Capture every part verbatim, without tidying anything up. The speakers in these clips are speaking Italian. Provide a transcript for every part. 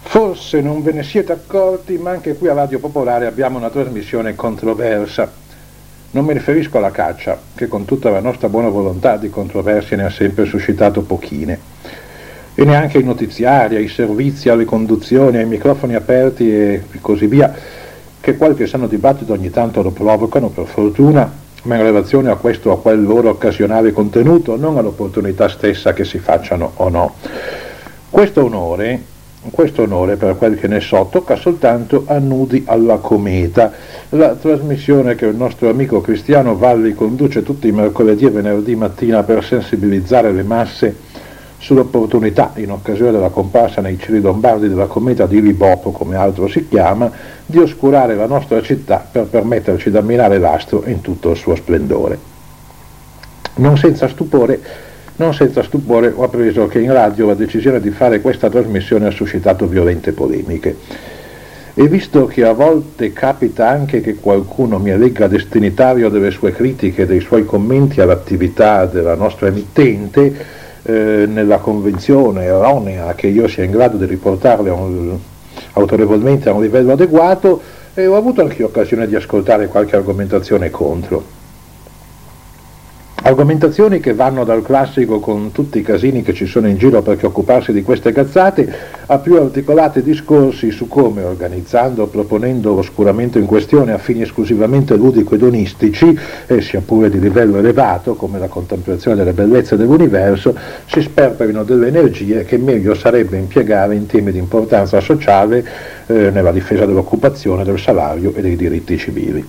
Forse non ve ne siete accorti, ma anche qui a Radio Popolare abbiamo una trasmissione controversa. Non mi riferisco alla caccia, che con tutta la nostra buona volontà di controversie ne ha sempre suscitato pochine, e neanche ai notiziari, ai servizi, alle conduzioni, ai microfoni aperti e così via, che qualche sano dibattito ogni tanto lo provocano, per fortuna, ma in relazione a questo o a quel loro occasionale contenuto, non all'opportunità stessa che si facciano o no. Questo onore, questo onore, per quel che ne so, tocca soltanto a Nudi alla Cometa, la trasmissione che il nostro amico Cristiano Valli conduce tutti i mercoledì e venerdì mattina per sensibilizzare le masse sull'opportunità, in occasione della comparsa nei cieli lombardi della Cometa di Libopo, come altro si chiama, di oscurare la nostra città per permetterci di ammirare l'astro in tutto il suo splendore. Non senza stupore, non senza stupore ho appreso che in radio la decisione di fare questa trasmissione ha suscitato violente polemiche. E visto che a volte capita anche che qualcuno mi elegga destinatario delle sue critiche e dei suoi commenti all'attività della nostra emittente, eh, nella convinzione erronea che io sia in grado di riportarle a un, autorevolmente a un livello adeguato, e ho avuto anche occasione di ascoltare qualche argomentazione contro. Argomentazioni che vanno dal classico con tutti i casini che ci sono in giro perché occuparsi di queste cazzate, a più articolati discorsi su come, organizzando o proponendo l'oscuramento in questione a fini esclusivamente ludico-edonistici, e sia pure di livello elevato, come la contemplazione delle bellezze dell'universo, si sperperino delle energie che meglio sarebbe impiegare in temi di importanza sociale, eh, nella difesa dell'occupazione, del salario e dei diritti civili.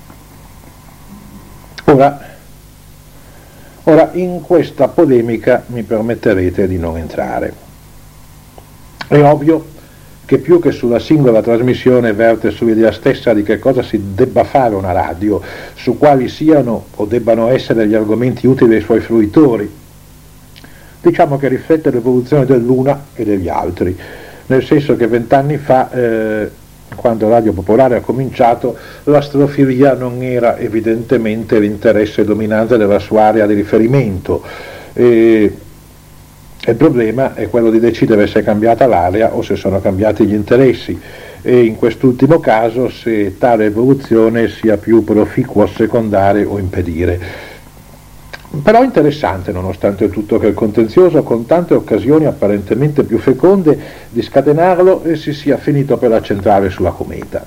Ora, Ora, in questa polemica mi permetterete di non entrare. È ovvio che più che sulla singola trasmissione verte sull'idea stessa di che cosa si debba fare una radio, su quali siano o debbano essere gli argomenti utili ai suoi fruitori. Diciamo che riflette l'evoluzione dell'una e degli altri, nel senso che vent'anni fa, eh, quando Radio Popolare ha cominciato, l'astrofilia non era evidentemente l'interesse dominante della sua area di riferimento, e il problema è quello di decidere se è cambiata l'area o se sono cambiati gli interessi, e in quest'ultimo caso se tale evoluzione sia più proficua secondare o impedire. Però interessante nonostante tutto che il contenzioso, con tante occasioni apparentemente più feconde di scatenarlo, e si sia finito per accentrare sulla cometa.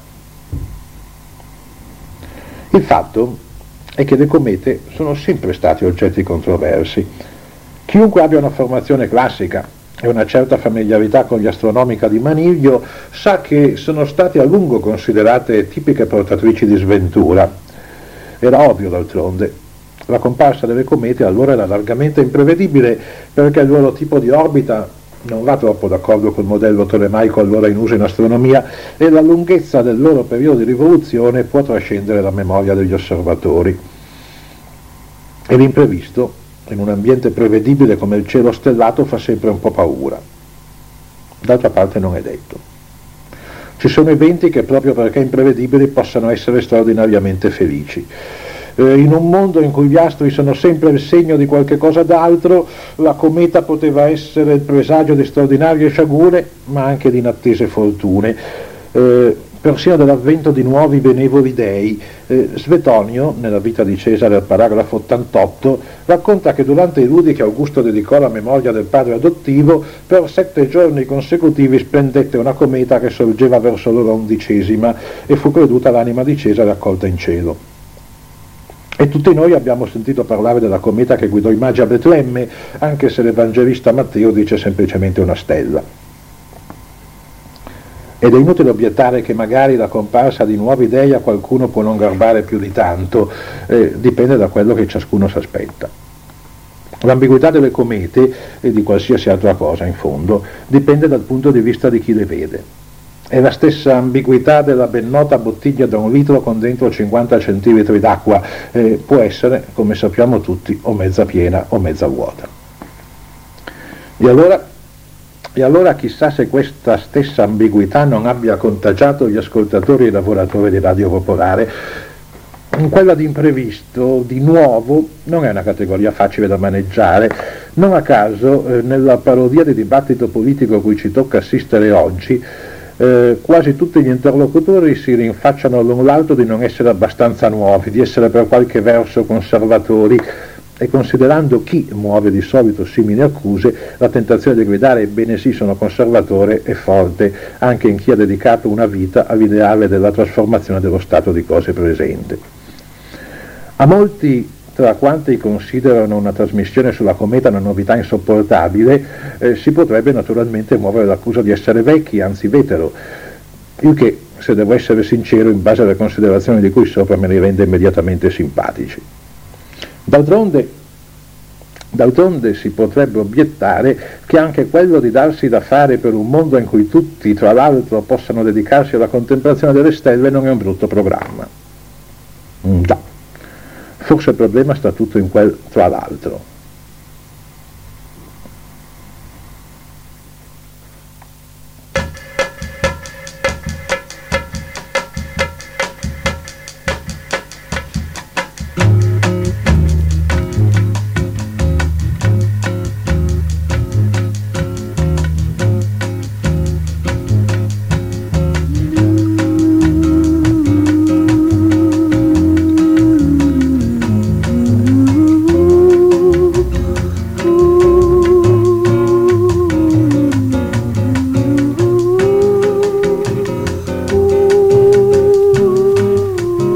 Il fatto è che le comete sono sempre stati oggetti controversi. Chiunque abbia una formazione classica e una certa familiarità con gli astronomica di Maniglio sa che sono state a lungo considerate tipiche portatrici di sventura. Era ovvio d'altronde. La comparsa delle comete allora era largamente imprevedibile, perché il loro tipo di orbita non va troppo d'accordo col modello tolemaico allora in uso in astronomia, e la lunghezza del loro periodo di rivoluzione può trascendere la memoria degli osservatori. E l'imprevisto, in un ambiente prevedibile come il cielo stellato, fa sempre un po' paura. D'altra parte non è detto. Ci sono eventi che, proprio perché imprevedibili, possano essere straordinariamente felici. In un mondo in cui gli astri sono sempre il segno di qualche cosa d'altro, la cometa poteva essere il presagio di straordinarie sciagure, ma anche di inattese fortune, eh, persino dell'avvento di nuovi benevoli dei. Eh, Svetonio, nella vita di Cesare al paragrafo ottantotto, racconta che durante i ludi che Augusto dedicò alla memoria del padre adottivo, per sette giorni consecutivi splendette una cometa che sorgeva verso l'ora undicesima, e fu creduta l'anima di Cesare accolta in cielo. E tutti noi abbiamo sentito parlare della cometa che guidò i magi a Betlemme, anche se l'Evangelista Matteo dice semplicemente una stella. Ed è inutile obiettare che magari la comparsa di nuovi dei a qualcuno può non garbare più di tanto, eh, dipende da quello che ciascuno si aspetta. L'ambiguità delle comete, e di qualsiasi altra cosa in fondo, dipende dal punto di vista di chi le vede. È la stessa ambiguità della ben nota bottiglia da un litro con dentro cinquanta centilitri d'acqua, eh, può essere, come sappiamo tutti, o mezza piena o mezza vuota. E allora, e allora chissà se questa stessa ambiguità non abbia contagiato gli ascoltatori e i lavoratori di Radio Popolare, Quella di imprevisto, di nuovo, non è una categoria facile da maneggiare. Non a caso, eh, nella parodia di dibattito politico a cui ci tocca assistere oggi, eh, quasi tutti gli interlocutori si rinfacciano l'un l'altro di non essere abbastanza nuovi, di essere per qualche verso conservatori, e considerando chi muove di solito simili accuse, la tentazione di gridare ebbene sì, sono conservatore è forte anche in chi ha dedicato una vita all'ideale della trasformazione dello stato di cose presente. A molti, tra quanti considerano una trasmissione sulla cometa una novità insopportabile, eh, si potrebbe naturalmente muovere l'accusa di essere vecchi, anzi vetero, il che, se devo essere sincero, in base alle considerazioni di cui sopra, me li rende immediatamente simpatici. D'altronde, d'altronde si potrebbe obiettare che anche quello di darsi da fare per un mondo in cui tutti, tra l'altro, possano dedicarsi alla contemplazione delle stelle non è un brutto programma. Mm, già. Forse il problema sta tutto in quel tra l'altro.